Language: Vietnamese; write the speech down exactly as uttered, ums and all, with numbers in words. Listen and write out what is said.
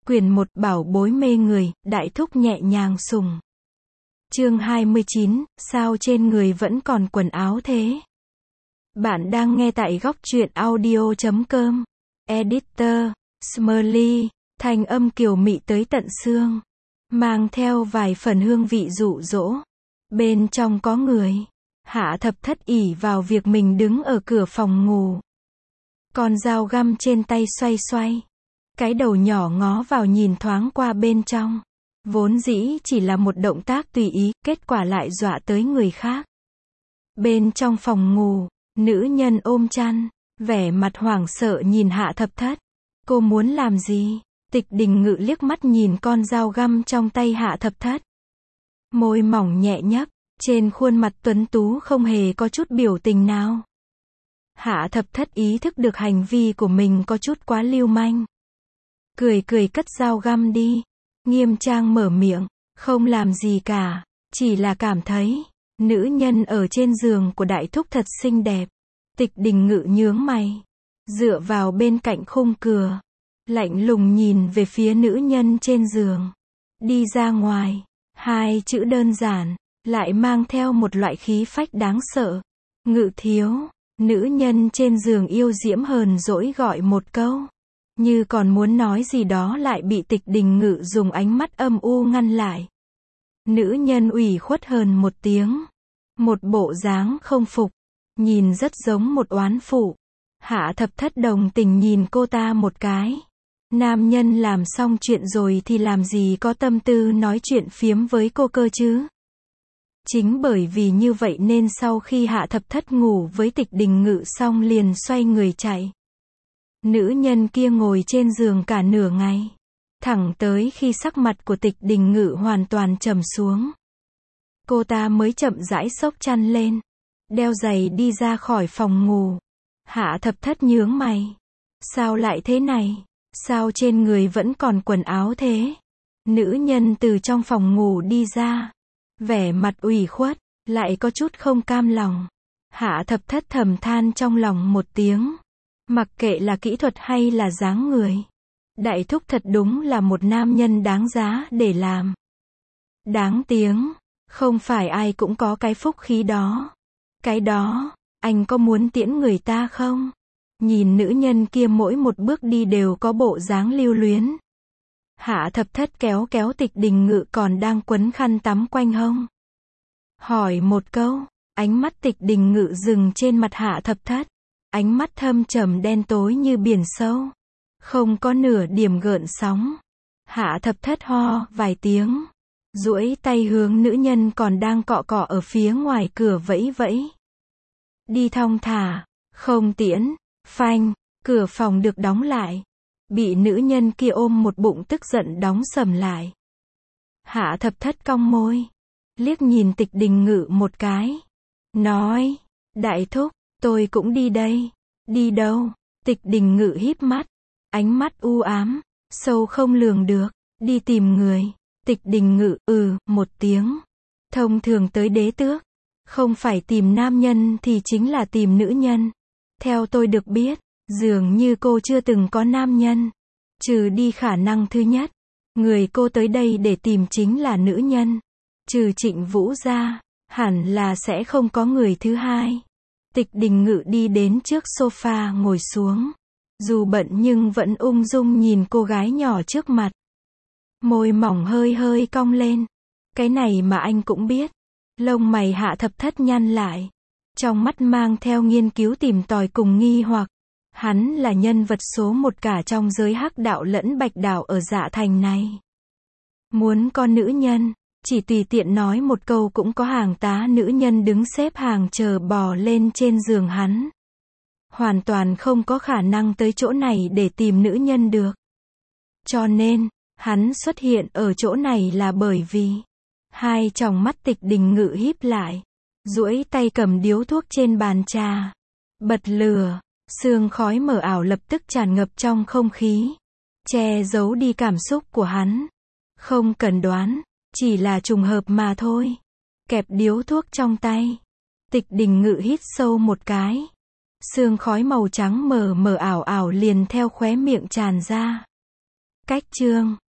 Quyển một Bảo bối mê người, đại thúc nhẹ nhàng sùng. Chương hai mươi chín, sao trên người vẫn còn quần áo thế? Bạn đang nghe tại góc truyện audio chấm com. Editor, Smurly, thanh âm kiều mị tới tận xương. Mang theo vài phần hương vị dụ dỗ. Bên trong có người. Hạ Thập Thất ỷ vào việc mình đứng ở cửa phòng ngủ. Con dao găm trên tay xoay xoay. Cái đầu nhỏ ngó vào nhìn thoáng qua bên trong. Vốn dĩ chỉ là một động tác tùy ý, kết quả lại dọa tới người khác. Bên trong phòng ngủ, nữ nhân ôm chăn, vẻ mặt hoảng sợ nhìn Hạ Thập Thất. Cô muốn làm gì? Tịch Đình Ngự liếc mắt nhìn con dao găm trong tay Hạ Thập Thất. Môi mỏng nhẹ nhấp, trên khuôn mặt tuấn tú không hề có chút biểu tình nào. Hạ Thập Thất ý thức được hành vi của mình có chút quá lưu manh. Cười cười cất dao găm đi. Nghiêm trang mở miệng, không làm gì cả, chỉ là cảm thấy, nữ nhân ở trên giường của đại thúc thật xinh đẹp. Tịch Đình Ngự nhướng mày, dựa vào bên cạnh khung cửa, lạnh lùng nhìn về phía nữ nhân trên giường. Đi ra ngoài, hai chữ đơn giản, lại mang theo một loại khí phách đáng sợ. Ngự thiếu, nữ nhân trên giường yêu diễm hờn dỗi gọi một câu. Như còn muốn nói gì đó lại bị Tịch Đình Ngự dùng ánh mắt âm u ngăn lại. Nữ nhân ủy khuất hờn một tiếng. Một bộ dáng không phục. Nhìn rất giống một oán phụ. Hạ Thập Thất đồng tình nhìn cô ta một cái. Nam nhân làm xong chuyện rồi thì làm gì có tâm tư nói chuyện phiếm với cô cơ chứ. Chính bởi vì như vậy nên sau khi Hạ Thập Thất ngủ với Tịch Đình Ngự xong liền xoay người chạy. Nữ nhân kia ngồi trên giường cả nửa ngày. Thẳng tới khi sắc mặt của Tịch Đình Ngự hoàn toàn trầm xuống. Cô ta mới chậm rãi xốc chăn lên. Đeo giày đi ra khỏi phòng ngủ. Hạ Thập Thất nhướng mày. Sao lại thế này? Sao trên người vẫn còn quần áo thế? Nữ nhân từ trong phòng ngủ đi ra. Vẻ mặt ủy khuất, lại có chút không cam lòng. Hạ Thập Thất thầm than trong lòng một tiếng. Mặc kệ là kỹ thuật hay là dáng người. Đại thúc thật đúng là một nam nhân đáng giá để làm. Đáng tiếng, không phải ai cũng có cái phúc khí đó. Cái đó, anh có muốn tiễn người ta không? Nhìn nữ nhân kia mỗi một bước đi đều có bộ dáng lưu luyến. Hạ Thập Thất kéo kéo Tịch Đình Ngự còn đang quấn khăn tắm quanh hông. Hỏi một câu, ánh mắt Tịch Đình Ngự dừng trên mặt Hạ Thập Thất. Ánh mắt thâm trầm đen tối như biển sâu. Không có nửa điểm gợn sóng. Hạ Thập Thất ho vài tiếng. Duỗi tay hướng nữ nhân còn đang cọ cọ ở phía ngoài cửa vẫy vẫy. Đi thong thả, không tiễn, phanh, cửa phòng được đóng lại. Bị nữ nhân kia ôm một bụng tức giận đóng sầm lại. Hạ Thập Thất cong môi. Liếc nhìn Tịch Đình Ngự một cái. Nói, đại thúc. Tôi cũng đi đây. Đi đâu? Tịch Đình Ngự híp mắt. Ánh mắt u ám, sâu không lường được. Đi tìm người. Tịch Đình Ngự, ừ, một tiếng. Thông thường tới đế tước. Không phải tìm nam nhân thì chính là tìm nữ nhân. Theo tôi được biết, dường như cô chưa từng có nam nhân. Trừ đi khả năng thứ nhất. Người cô tới đây để tìm chính là nữ nhân. Trừ Trịnh Vũ ra, hẳn là sẽ không có người thứ hai. Tịch Đình Ngự đi đến trước sofa ngồi xuống. Dù bận nhưng vẫn ung dung nhìn cô gái nhỏ trước mặt. Môi mỏng hơi hơi cong lên. Cái này mà anh cũng biết. Lông mày Hạ Thập Thất nhăn lại. Trong mắt mang theo nghiên cứu tìm tòi cùng nghi hoặc. Hắn là nhân vật số một cả trong giới hắc đạo lẫn bạch đạo ở Dạ Thành này. Muốn con nữ nhân. Chỉ tùy tiện nói một câu cũng có hàng tá nữ nhân đứng xếp hàng chờ bò lên trên giường hắn. Hoàn toàn không có khả năng tới chỗ này để tìm nữ nhân được. Cho nên, hắn xuất hiện ở chỗ này là bởi vì hai tròng mắt Tịch Đình Ngự híp lại. Duỗi tay cầm điếu thuốc trên bàn trà. Bật lửa, sương khói mờ ảo lập tức tràn ngập trong không khí. Che giấu đi cảm xúc của hắn. Không cần đoán. Chỉ là trùng hợp mà thôi. Kẹp điếu thuốc trong tay. Tịch Đình Ngự hít sâu một cái. Sương khói màu trắng mờ mờ ảo ảo liền theo khóe miệng tràn ra. Cách chương